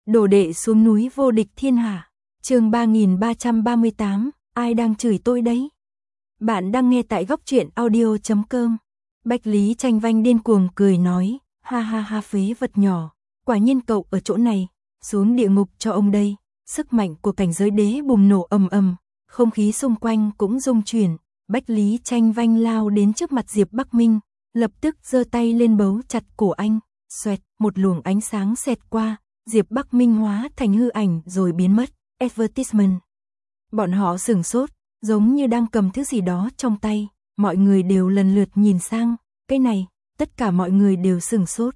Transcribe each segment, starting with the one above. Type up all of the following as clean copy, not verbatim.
Đồ đệ xuống núi vô địch thiên hạ. Chương 3338, ai đang chửi tôi đấy? Bạn đang nghe tại góc truyện audio.com. Bách Lý Tranh Vanh điên cuồng cười nói, ha ha ha phế vật nhỏ, quả nhiên cậu ở chỗ này, xuống địa ngục cho ông đây. Sức mạnh của cảnh giới đế bùng nổ ầm ầm, không khí xung quanh cũng rung chuyển. Bách Lý Tranh Vanh lao đến trước mặt Diệp Bắc Minh, lập tức giơ tay lên bấu chặt cổ anh. Xoẹt, một luồng ánh sáng xẹt qua, Diệp Bắc Minh hóa thành hư ảnh rồi biến mất. Advertisement. Bọn họ sửng sốt, giống như đang cầm thứ gì đó trong tay, mọi người đều lần lượt nhìn sang, cái này, tất cả mọi người đều sửng sốt.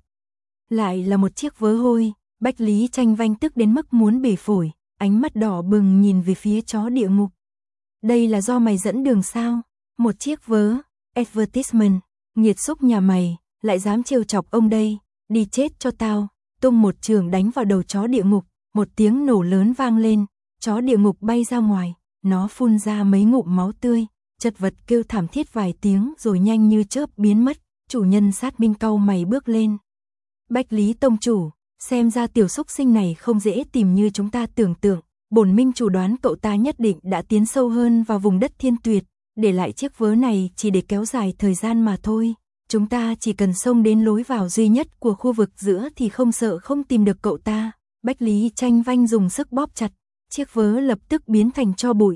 Lại là một chiếc vớ hôi, Bách Lý Tranh Vanh tức đến mức muốn bể phổi, ánh mắt đỏ bừng nhìn về phía chó địa ngục. Đây là do mày dẫn đường sao? Một chiếc vớ, advertisement, nghiệt xúc nhà mày, lại dám trêu chọc ông đây, đi chết cho tao. Tung một trường đánh vào đầu chó địa ngục, một tiếng nổ lớn vang lên, chó địa ngục bay ra ngoài, nó phun ra mấy ngụm máu tươi, chật vật kêu thảm thiết vài tiếng rồi nhanh như chớp biến mất. Chủ nhân Sát Minh cau mày bước lên. Bách Lý tông chủ, xem ra tiểu xúc sinh này không dễ tìm như chúng ta tưởng tượng, bổn minh chủ đoán cậu ta nhất định đã tiến sâu hơn vào vùng đất thiên tuyệt, để lại chiếc vớ này chỉ để kéo dài thời gian mà thôi. Chúng ta chỉ cần xông đến lối vào duy nhất của khu vực giữa thì không sợ không tìm được cậu ta. Bách Lý Tranh Vanh dùng sức bóp chặt, chiếc vớ lập tức biến thành tro bụi.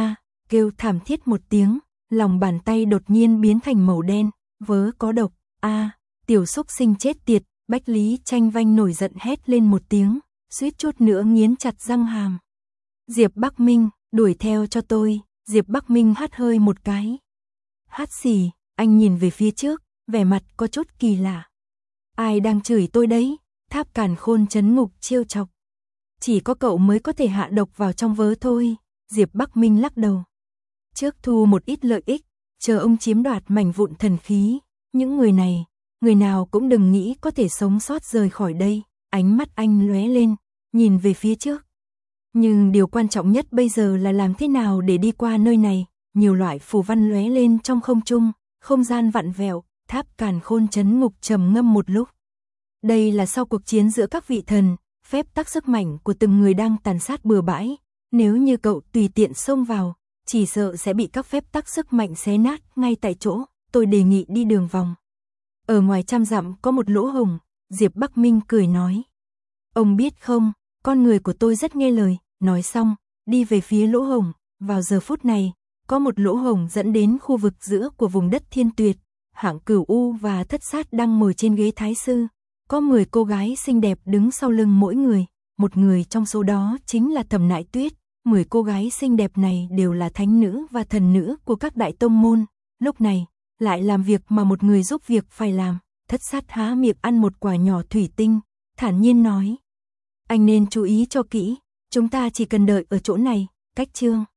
Kêu thảm thiết một tiếng, lòng bàn tay đột nhiên biến thành màu đen, vớ có độc. Tiểu xúc sinh chết tiệt, Bách Lý Tranh Vanh nổi giận hét lên một tiếng, suýt chút nữa nghiến chặt răng hàm. Diệp Bắc Minh, đuổi theo cho tôi. Diệp Bắc Minh hắt hơi một cái. Hắt xì, anh nhìn về phía trước, vẻ mặt có chút kỳ lạ. Ai đang chửi tôi đấy? Tháp Càn Khôn trấn ngục trêu chọc. Chỉ có cậu mới có thể hạ độc vào trong vớ thôi. Diệp Bắc Minh lắc đầu. Trước thu một ít lợi ích, chờ ông chiếm đoạt mảnh vụn thần khí. Những người này, người nào cũng đừng nghĩ có thể sống sót rời khỏi đây. Ánh mắt anh lóe lên, nhìn về phía trước. Nhưng điều quan trọng nhất bây giờ là làm thế nào để đi qua nơi này. Nhiều loại phù văn lóe lên trong không trung, không gian vặn vẹo. Tháp Càn Khôn trấn ngục trầm ngâm một lúc. Đây là sau cuộc chiến giữa các vị thần, phép tắc sức mạnh của từng người đang tàn sát bừa bãi. Nếu như cậu tùy tiện xông vào, chỉ sợ sẽ bị các phép tắc sức mạnh xé nát ngay tại chỗ. Tôi đề nghị đi đường vòng. Ở ngoài 100 dặm có một lỗ hổng, Diệp Bắc Minh cười nói. Ông biết không, con người của tôi rất nghe lời. Nói xong, đi về phía lỗ hổng. Vào giờ phút này, có một lỗ hổng dẫn đến khu vực giữa của vùng đất thiên tuyệt. Hạng Cửu U và Thất Sát đang ngồi trên ghế thái sư. Có 10 cô gái xinh đẹp đứng sau lưng mỗi người. Một người trong số đó chính là Thẩm Nại Tuyết. 10 cô gái xinh đẹp này đều là thánh nữ và thần nữ của các đại tông môn. Lúc này, lại làm việc mà một người giúp việc phải làm. Thất Sát há miệng ăn một quả nhỏ thủy tinh, thản nhiên nói. Anh nên chú ý cho kỹ, chúng ta chỉ cần đợi ở chỗ này, cách chương.